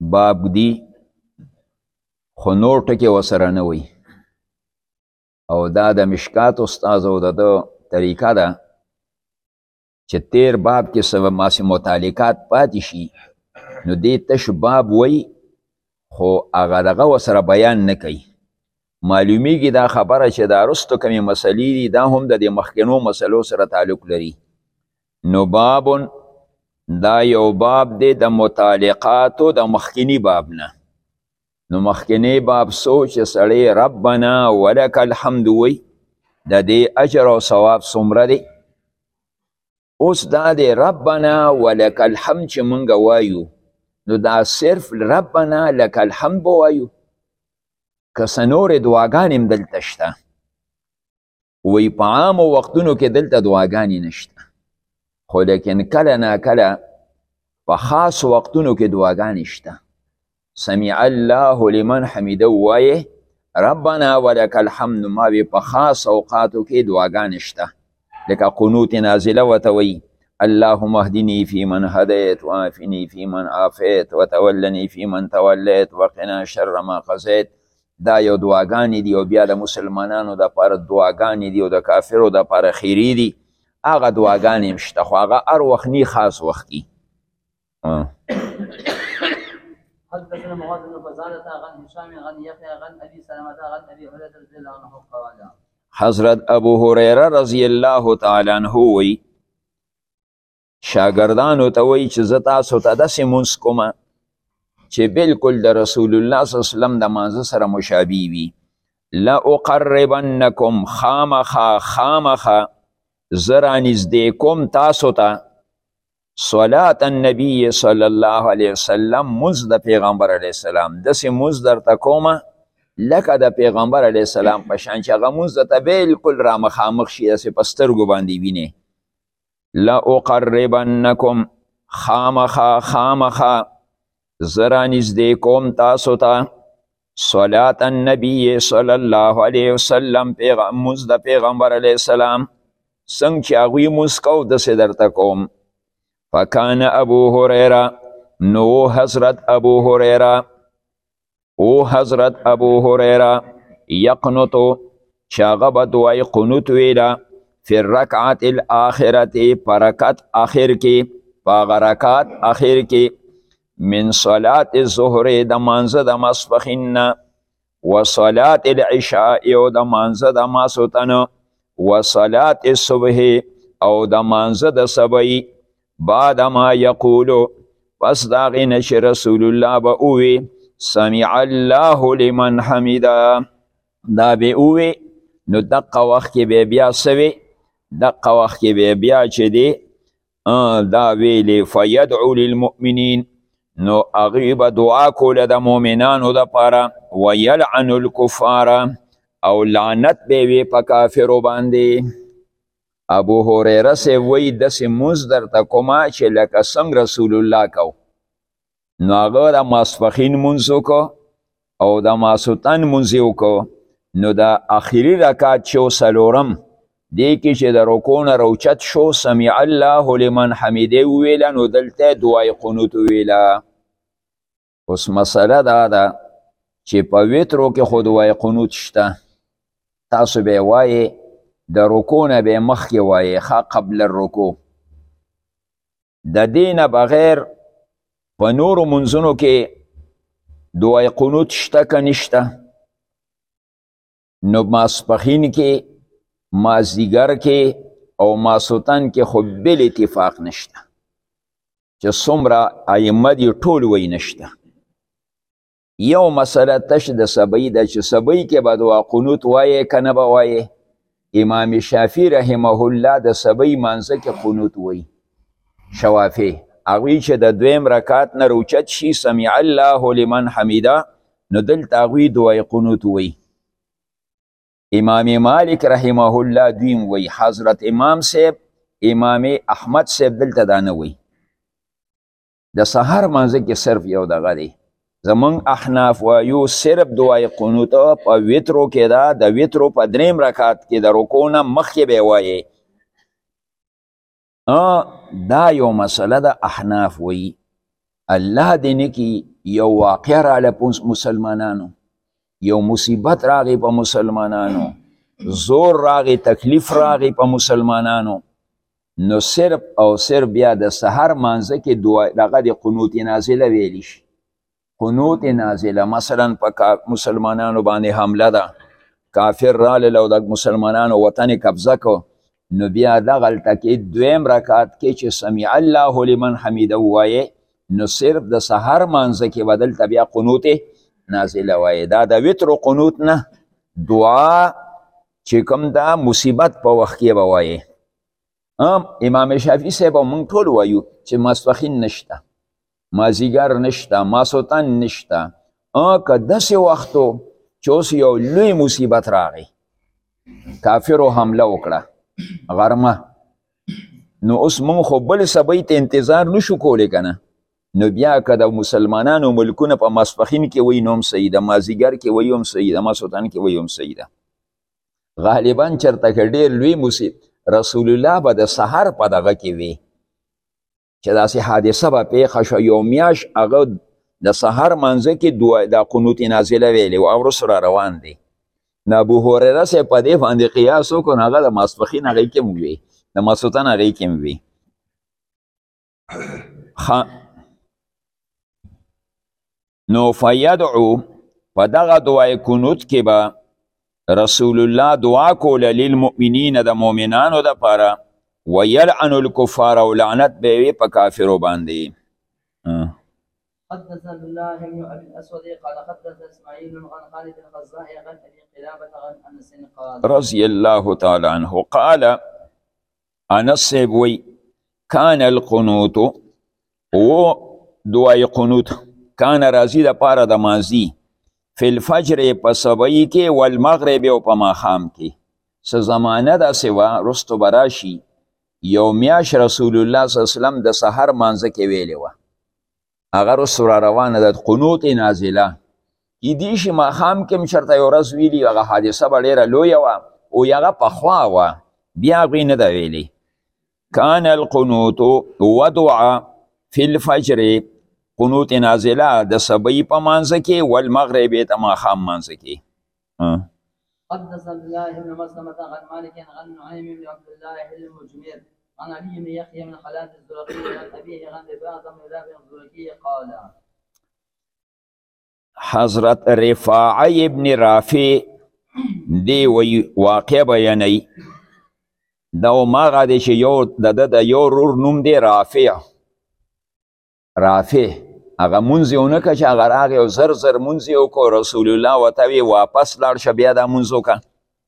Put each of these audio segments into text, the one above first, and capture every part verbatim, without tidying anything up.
باب دی خو نور ټکي ورسره نه وي او دا د مشکات استاذ او د طریقه ده چې تیر باب کې څه ماسې متعلقات پاتې شي نو دې تش باب وی خو هغه دغه ورسره بیان نه کوي. معلومیږي دا خبره چې دا رستو کمې مسلې دي دا هم د دې مخکینو مسلو سره تعلق لري. نو بابون دا یو باب دی د متعلقاتو د مخکینی باب نه. نو مخکینی باب سوچ سړی ربنا ولک الحمد وی د دې اجر او ثواب څومره دی. اوس دا دی ربنا ولک الحمد چې مونږ وایو نو دا صرف ربنا لک الحمد وایو که څه نورې دعاګانې هم دلته شته. وی په عامو وختونو کې دلته دعاګانې نشته خو لیکن کله ناکله په خاص وختونو کې دعاګانې شته. سمع الله لمن حمیده ووایې ربنا ولک الحمد ما وی په خاص اوقاتو کې دعاګانې شته لکه قنوت نازله ورته وی اللهم اهدني فيمن هديت وعافني فيمن عافيت وتولني فيمن توليت وقنا شر ما قضيت. دا یو دعاګانې دي او بیا د مسلمانانو دپاره دعاګانې دي او د کافرو دپاره خیري دي. هغه دعاګانې هم شته خو هغه هر وخت نی خاص وخت کی. حدثنا معاذ بن فزارة عن هشام عن يحيى عن ابي سلمة عن ابي هريرة رضي الله عنه قال حضرت ابو هريره رضی الله تعالی عنه وی شاگردانو ته وی چې زه تاسو ته داسې مونځ کومه چې بالکل د رسول الله صلی الله علیه وسلم د مانځه سره مشابه وي. لاقربنکم خامخا خامخا زه رانږدې کوم تاسو ته صلات النبی صلی الله علیه وسلم مونځ د پیغمبر علیه السلام داسې مونځ درته کومه لکه د پیغمبر علیه السلام په شان چې هغه مونځ درته بالکل را مخامخ شي داسې په سترګو باندې وینې. لاقربنکم خامخا خامخا زه رانږدې کوم تاسو ته صلات النبی صلی الله علیه وسلم مونځ د پیغمبر علیه السلام څنګه چې هغوی مونځ کو داسې درته کوم. فکان ابو هریره نو حضرت ابو هریره او حضرت ابو هریره یقنطو چې هغه به دعای قنوت ویله فی الرکعت الاخرت په رکعت آخر کې په هغه رکعت آخر کې من صلات الظهر د مانځه د ماسپښین نه و صلات العشاء او د مانځه د ماسوتن و صلات الصبح او د مانځه د سبی بعد ما یقولو پس د هغې نه چې رسول الله به ووی سمع الله لمن حمیده دا به ووی نو دقه وخت کې به بیا څه وی دقه وخت کې به بیا چې دی دا ویلې فیدعو للمؤمنین نو هغوی به دعا کوله د مؤمنانو دپاره ویلعن الکفار او لعنت به وي په کافرو باندې. ابو هریره صاحب وایي داسې مونځ درته کومه چې لکه څنګه رسول الله کو. نو هغه د ماسپښین مونځ وکړو او د ماسوتن مونځ یې وکړو. نو د آخري رکعت چې و څلورم دې کې چې د رکوع نه راوچت شو سمع الله لمن حمیده وویله نو دلته دعای قنوت وویله. اوس مسله دا ده چې په وترو کې خو دعای قنوت شته. تاسو به وایې د رکوع نه به مخکې وایې ښه قبل الرکوع. د دې نه بغیر په نورو منځونو کې دعای قنوت شته که نشته. نو ماسپښین کې مازدیګر کې او ماسوتن کې خو بل اتفاق نشته چې څومره ائمه دي ټول وی نشته. یو مسله تش د سبی ده چې سبی کې به دعا قنوت وایې که نه به وایې. امام شافعي رحمه الله د سبی مانځه کې قنوت وی. شوافی هغوی چې د دویم رکعت نه روچت شي سمع الله لمن حمیده نو دلته هغوی دعای قنوت وی. امام مالک رحمه الله دویم وی. حضرت امام صاحب امام احمد صاحب دلته دا نه وی. د سحر مانځه کې صرف یو دغه دی. زمونږ احناف وایو صرف دعای قنوت په وترو کې ده. د وترو په دریم رکعت کې د رکوع نه مخکې به وایې. دا یو مسله د احناف وی. الله دې نه کی یو واقع راله په مسلمانانو، یو مصیبت راغی په مسلمانانو، زور راغی، تکلیف راغی په مسلمانانو، نو صرف او صرف بیا د سحر مانځه کې دعا دغه د قنوت نازله ویلی شي. قنوت نازله مثلا په مسلمانانو باندې حمله ده، کافر راغلل او د مسلمانانو وطن قبضه کو، نو بیا دغلته کې دویم رکعت کې چې سمیع الله لمن حمیده ووایې، نو صرف د سحر مانځه کې به دلته بیا قنوت نازله وایې. دا د وترو قنوت نه، دعا چې کوم دا مصیبت په وخت کې به وایې. امام شافعي صاحب او موږ ټول وایو چې ماسپښین نشته، مازدیګر نشته، ماسوتن نشته. که داسې وختو چې اوس یو لوی مصیبت راغی، کافرو حمله وکړه غرمه، نو اوس موږ خو بل سبی ته انتظار نشو کولی که نه، نو بیا که د مسلمانانو ملکونه په ماسپښین کې وایي نو هم صحیح ده، مازدیګر کې وایي هم صحیح ده، ماسوتن کې وایي هم صحیح ده. غالبا چرته که ډېر لوی مصیبت، رسول الله به د سحر په دغه کې وي چې داسې حادثه به پیښه شوه، یو میاشت هغه د سحر منځه کې د قنوت نازله ویلې وه او وروسته را روان دی. د ابوهریره صاحب په دې باندې قیاس وکړو، نو هغه د ماسپښین هغې کې هم وي، د ماسوتن هغې کې هم وي. نو فیدعو په دغه دعای قنوت کې به رسول الله دعا کوله للمؤمنین د مؤمنانو دپاره، ویلعن الکفار او لعنت به وي په کافرو باندې. حدثنا الله بن ابي الاسود قال حدثنا اسماعيل عن خالد الخزاع عن ابي قلابه عن انس قال رضي الله تعالى عنه قال انس وي كان القنوت و دعاء قنوت كان رازي د پاره د مازی فی الفجر په صبحی کې والمغرب او په ماښام کې. څه زمانه داسې وه رستو به راشي، یو میاشت رسول الله صلی الله علیه وسلم د سحر مانځه کې ویلې وه، هغه رستو را روانه ده قنوت نازله. کیدای شي ماښام کې هم چېرته یو ورځ ویلي، هغه حادثه به ډېره لویه وه او هغه پخوا وه، بیا هغوی نه ده ویلې. کان القنوت ودعا فی الفجر، قنوت نازله د صبحی په مانځه کې، والمغرب د ماښام مانځه کې. حدثنا الله بن مسلمة عن مالك عن نعيم بن عبد الله المجمر عن علي بن يحيى من خلاد الزرقي عن ابيه عن رفاعة بن رافع الزرقي قال حضرت رفاعه ابن رافع دی واقع بیانوي، دا هماغه دی چې یو د ده د یو ورور نوم دی رافع. رافع هغه مونځ یې ونه که چې هغه راغی او زر زر مونځ یې وکړو، رسول الله ورته وی واپس لاړ شه بیا دا مونځ وکړه.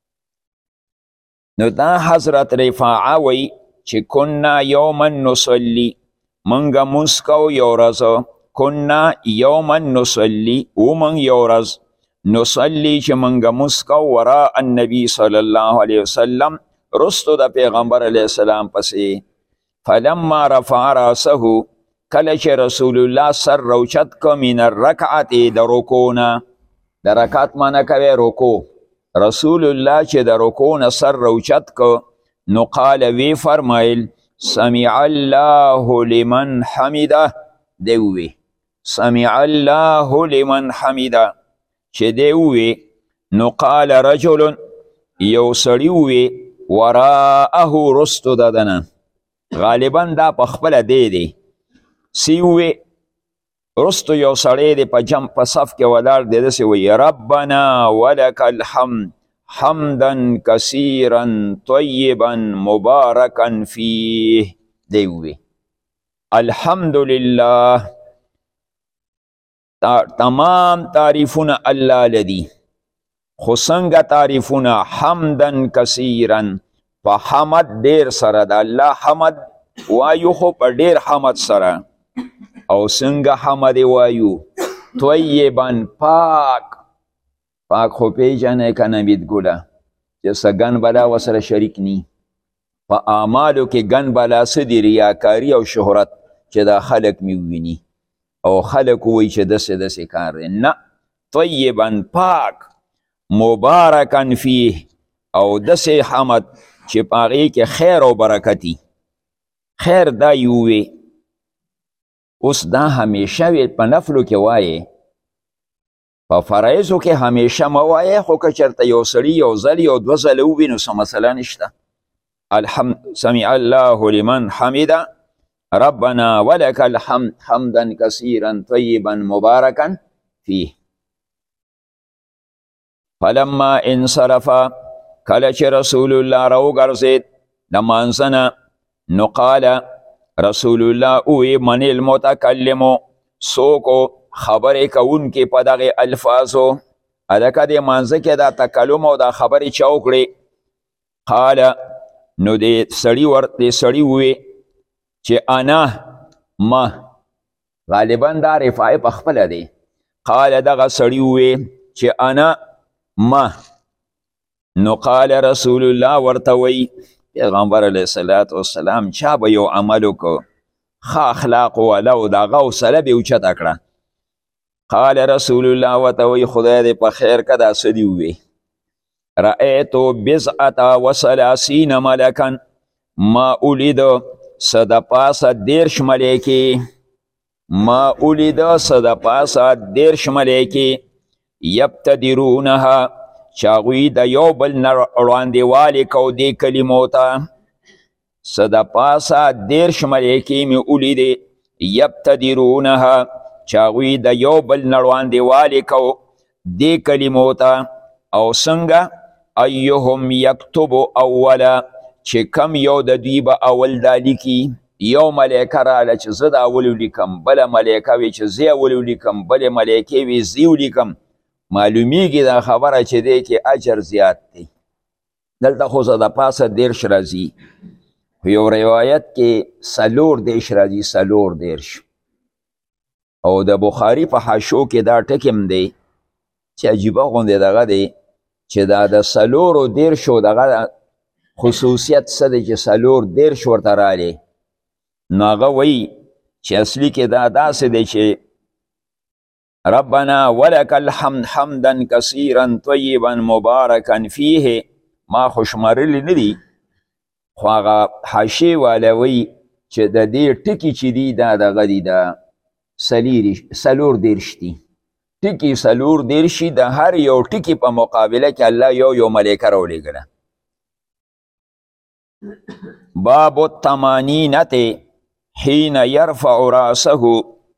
نو دا حضرت رفاعه وی چې کنا یوما نصلي، منګه مونځ کوو یو ورځ، کنا یوما نصلي و من یو ورځ، نصلي چې منګه مونځ کوو وراء النبي صلی الله علیه وسلم، رستو د پیغمبر علیه السلام پسې. فلما رفع راسه، کله چې رسول الله سر روچت که من الرکعت د رکونا، د رکعت معنی کوي رکو، رسول الله چې د رکونا سر روچت که، نو قال وی فرمایل سمع الله لمن حمده، دی وی سمع الله لمن حمده، چې دی وی نو قال رجل، یو سړی وی وراءه رستو ددنه، غالبا دا په خپله دی دی سیوی رستو یو سړی دی په جمع په صف کې ولاړ دی، داسې وی ربنا ولک الحمد حمدا کثیرا طیبا مبارکا فیه، دی وی الحمدلله، تمام تعریفونه الله لدی، خو څنګه تعریفونه حمدا کثیرا، په حمد ډیر سره د الله حمد وایو، خو په ډیر حمد سره، او څنګه حمد وایو طیبا پاک، پاک خو پیژنې که نه بیدګله چې څه ګن بلا ورسره شریک نی، په اعمالو کې ګن بلا څه دي، ریاکاري او شهرت، چې دا خلک مې وویني او خلک ووایي چې داسې داسې کار دی، نه، طیبا پاک، مبارکا فیه، او داسې حمد چې په هغې کې خیر او برکتي. خیر دا یووی اوس دا همیشه وی په نفلو کې وایې، په فرایضو کې همیشه مه وایې، خو که چېرته یو سړي یو ځل یو دوه ځله ووي نو څه مسله نشته. الحمد سمع الله لمن حمده ربنا ولك الحمد حمدا كثيرا طيبا مباركا فيه. فلما انصرف کله چې رسول الله راوګرځېد د مانځه نه، نو قال رسول الله اوی من المتکلم، څوک خبرې کوونکي په دغې الفاظو، هلکه دې مانځه کې دا تکلم او دا خبرې چا وکړې؟ قال نو دې سړي ور دې سړي ووی چې انا ما، غالبا دا رفاعي په خپله دی. قال دغه سړي ووی چې انا ما. نو قال رسول الله ورته وی پیغمبر علیه الصلاة والسلام چا به یو عمل وکړو ښه اخلاق والا و د هغه حوصله به یې اوچته کړه. قال رسول الله ورته وی خدای دې په خیر که دا څه دې ووی؟ رأیتو بضعة وثلاثین ملکا، ما اولیده څه د پاسه دېرش ملیکې، ما اولیده څه د پاسه دېرش ملیکې، یبتدرونها چې هغوی د یو بل نه وړاندېوالې کو دې کلمو ته، څه د پاسه دېرش ملیکې مې ولیدې، یبتدرونها چې هغوی د یو بل نه وړاندېوالې کو دې کلمو ته. او څنګه ایهم یکتب اوله، چې کم یو د دوی به اول دا لیکي، یو ملیکه راله چې زه د اول ولیکم، بله ملیکه وي چې زه اول ولیکم، بلې ملیکې وي زه ولیکم، معلومیږي دا خبره چې دی کې اجر زیات دی. دلته خو زه د پاسه دېرش راځي، په یو روایت کې څلور دېرش راځي، څلور دېرش. او د بخاري په حاشو کې دا ټکم دی چې عجیبه غوندې دغه دی چې دا د څلورو دېرشو دغه خصوصیت څه دی چې څلور دېرش ورته رالی. نو هغه وایي چې اصلي کې دا داسې دی چې ربنا ولك الحمد حمدا كثيرا طيبا مباركا فيه، ما خو شمارلی نه دي، خو هغه حاشیې والا وایي چې د دې ټکي چې دي دا دغه دي د څلور دېرش دي، ټکي څلور دېرش د هر یو ټکي په مقابله کې الله یو یو ملیکه راولېږله. باب التمانینة حين يرفع راسه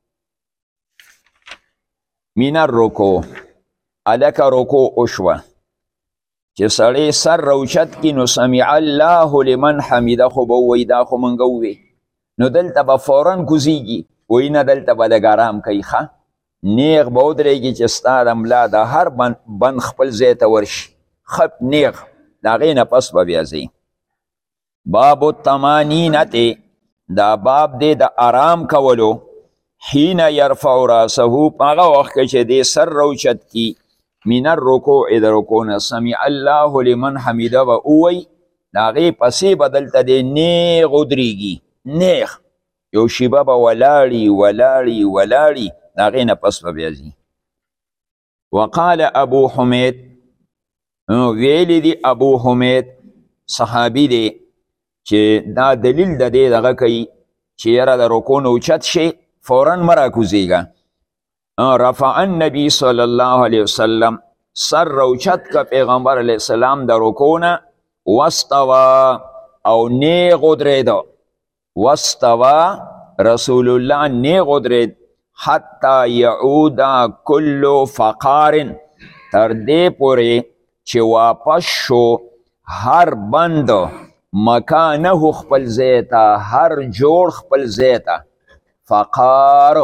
من الرکوع. الک رکوع وشوه چې سړی سر روچت کی نو سمع الله لمن حمیده خو به ووایي دا خو موږ ووی، نو دلته به فورا کوزیږي، وایي نه دلته به لږ ارام کوي، ښه نیغ به ودرېږي چې ستا د ملا د هر بند خپل ځای ته ورشي، ښه نیغ د هغې نه پس به بیا ځي. باب التمانینة، دا باب دی د آرام کولو، حین یرفع راسه په هغه وخت کې چې دی سر روچت کی، من الرکوع د رکوع نه، سمع الله لمن حمیده به ووایي، د هغې پسې به دلته دی نیغ ودرېږي، نیغ یو شیبه به ولاړي ولاړي ولاړي، د هغې نه پس به بیا ځي. وقال ابو حمید، ویلی دی ابو حمید صحابي دی چې دا دلیل د دې دغه کوي چې یاره د رکوع نه اوچت شي فورا مه راکوزېږه. رفع النبي صلی الله علیه وسلم، سر روچت که پیغمبر علیه السلام د رکوع نه، واستوا او نیغ ودرېده، واستوا رسول الله نیغ ودرېد، حتی یعود کل فقار، تر دې پورې چې واپس شو هر بند مکانه خپل ځای ته، هر جوړ خپل ځای ته. فقارو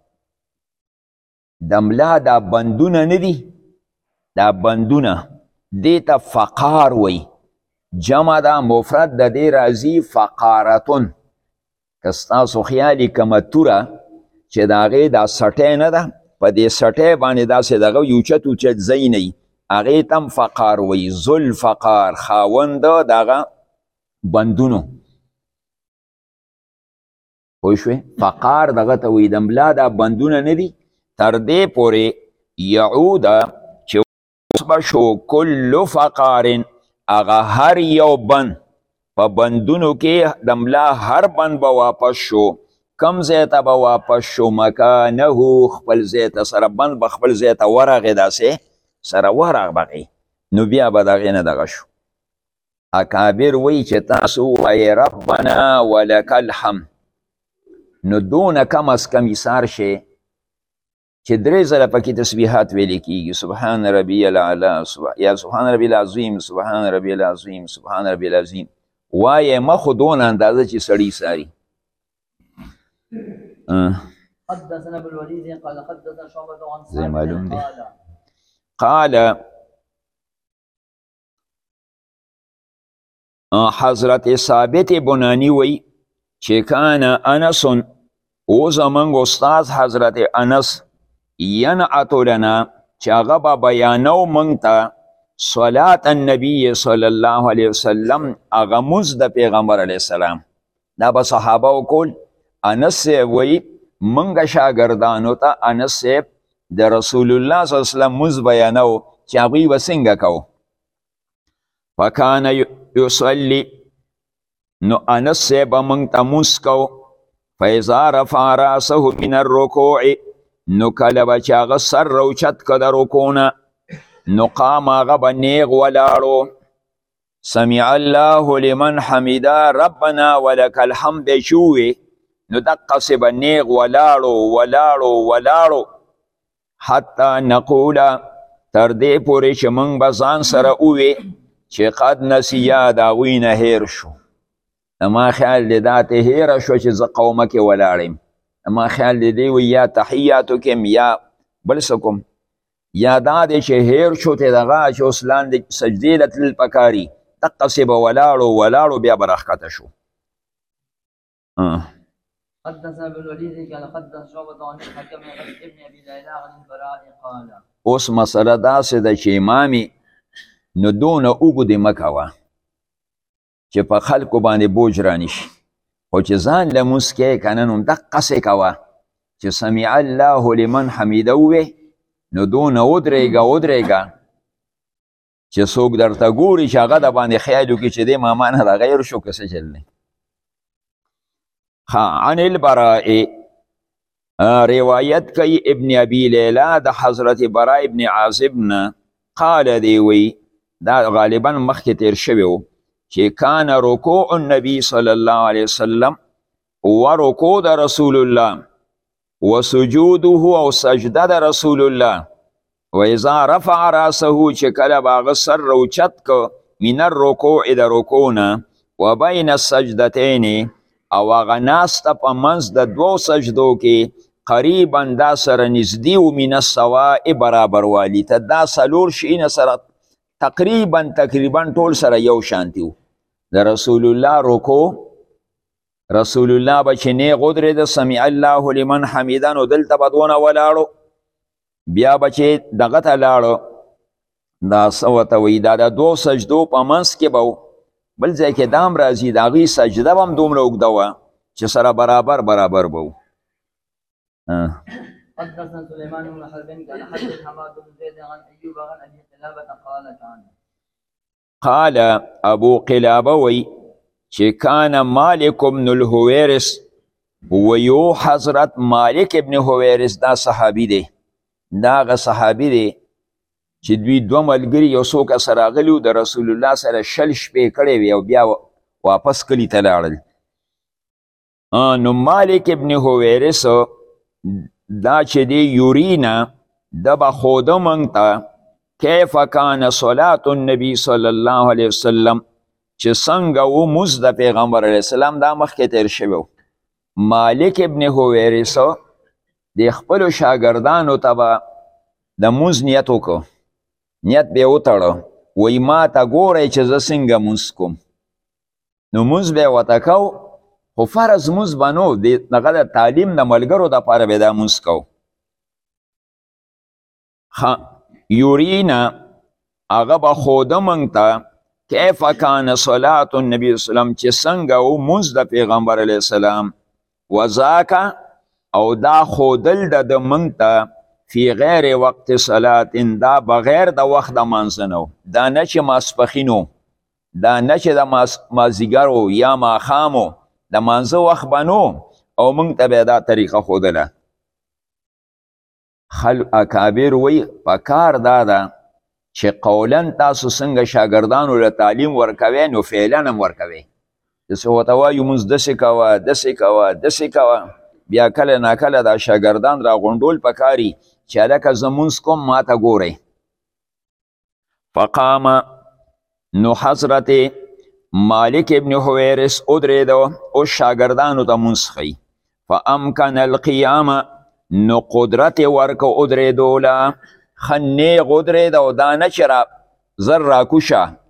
د ملا دا بندونه نه دي، دا بندونه دې ته فقار وی، جمع دا مفرد د دې راځي فقارتون. که ستاسو خیالي کومه توره چې د هغې دا سټی نه ده، په دې سټی باندې داسې دغه اوچت اوچت ځای نه وي، هغې ته هم فقار وی، ذوالفقار، خاوند دغه بندونو. پوه شوې؟ فقار دغه ته وایي، د ملا دا بندونه نه دي، تر دې پورې یعوده چې اوس به شو کل فقار، هغه هر یو بند په بندونو کې د ملا هر بند به واپس شو، کم ځای ته به واپس شو مکانه خپل ځای ته سره بند به خپل ځای ته ورغې داسې سره ورغبغې نو بیا به دغې نه دغه شو اکابر وی چې تاسو وایې ربنا ولک الحمد نو دونه کم از کم ایثار شي چې درې ځله پکې تسبیحات ویلې کېږي سبحان ربی العلی یا سبحان ربی العظیم سبحان ربی العظیم سبحان ربی العظیم وایې مخو دونه اندازه چې سړی ساري حدثنا ابو الوليد قال حدثنا شعبة عن زي معلوم دي قال قال حضرت ثابت بنانی وی چې کان انس او زمونږ استاد حضرت انس ینعت لنا چې هغه به بیانو موږ ته صلات النبی صلی الله علیه وسلم هغه مونځ د پیغمبر علیه السلام دا به صحابه وکول انس صاحب وی منګه شاګردانو ته انس صاحب د رسول الله صلی الله علیه وسلم مونځ بیانو چې هغوی به څنګه کوو فکان یصلی نو انس صاحب موږ ته مونځ کوو فاذا رفع راسه من الرکوع نو کله به چې هغه سر روچت که د رکوع نه نو قام هغه به نیغ ولاړو سمع الله لمن حمیده ربنا ولک الحمد شوی نو دقسې به نیغ ولاړو ولاړو ولاړو حتی نقوله تر دې پورې چې موږ به ځان سره ووې چې قد نسیا د هغوی نه هیر شو ما خیال دی دا ته هیره شو چې زه قومه کې ولاړم ما خیال دی دی وی یا تحیاتو کم یا بل څه کوم یا دا دی چې هیر شو ته دغه چې اوس لاندې سجدې له تلل پکاري دقسې به ولاړو ولاړو بیا به راښکته شو حدثنا ابو الوليد قال حدثنا شعبة عن الحكم ابن ابي ليلى عن البراء قال اوس مسله داسې ده چې امامي نو دونه اوږدې مه کوه چې په خلکو باندې بوج رانشي خو چې ځان لمونځ کوې که نه نو دقسې کوه چې سمع الله لمن حمیده ووې نو دونه ودرېږه ودرېږه چې څوک درته ګوري چې هغه د باندې خیال وکړي چې دې ماما نه د غیر شو که څه چل دی عن البراء روایت کوي ابن ابي لیلا د حضرت براء ابن عازب نه قال دی وی دا غالبا مخکې تیر شوی و چې کان رکوع النبی صلی الله علیه وسلم و رکوع د رسول الله و سجوده او سجده د رسول الله و اذا رفع راسه چې کله به هغه سر روچت که من الرکوع د رکوع نه و بین السجدتین او هغه ناسته په منځ د دوو سجدو کې قریبا دا سره نږدې و من السواء برابروالي ته دا څلور شیونه سره تقریبا تقریبا ټول سره یو شانتي و د رسول الله رکوع رسول الله به چې نیغ ودرېده سمع الله لمن حمیده نو دلته به دونه ولاړو بیا به چې دغه ته لاړو دا څه ورته وایي دا د دوو سجدو په منځ کې به بل ځای کې دام راځي د هغوی سجده به هم دومره اوږده وه چې سره برابر برابر به و حدثنا سليمان بن حرب قال حدث حماد بن زيد عن ايوب عن ابي قلابه قال كان قال ابو قلابه وی چې کان مالک بن الهویرس ویو حضرت مالک ابن هویرس دا صحابي دی دا هغه صحابي دی چې دوی دوه ملګري یو څو کسه راغلي د رسول الله سره شل شپې کړې وې او بیا واپس کلي ته لاړل نو مالک ابن هویرس دا چې دی یورینا د به خوده موږ ته کیف کان صلات النبی صلی الله علیه وسلم چې څنګه و مونځ د پیغمبر علیه السلام دا مخکې تیر شوی و مالک ابن هویرس د خپلو شاګردانو ته به د مونځ نیت وکړو نیت به یې وتړه وایي ما ته ګورئ چې زه څنګه مونځ کوم نو مونځ به یې ورته کو خو فرض مونځ به نو دغه د تعلیم د ملګرو دپاره به دا مونځ کو یورینا هغه به خوده موږ ته کیف کان صلات النبی صلی الله علیه وسلم چې څنګه و مونځ د پیغمبر علیه السلام وذاکه او دا خودل د د موږ ته فی غیر وقت صلات دا بغیر د وخت د مانځه نه دا نه چې ماسپښین و دا نه چې د مازدیګر و یا ماښام و د مانځه وخت به نو او موږ ته به دا طریقه ښودله. خل اکابر وی پکار دا ده چې قولا تاسو څنګه شاګردانو له تعلیم ورکوئ نو فعلا هم ورکوئ. داسې ورته وایو مونځ داسې کوه داسې کوه داسې کوه، بیا کله ناکله دا شاګردان راغونډول پکاري چې هلکه زه مونځ کوم ماته ګورئ. فقام نو حضرت مالک ابن حویرس ادریده اوس شاګردانو ته مونځ ښیي. فامکن القیام نو قدرت ورکه ادریدو له ښه نیغ ودرېده او دا نه چې را زر راکوشه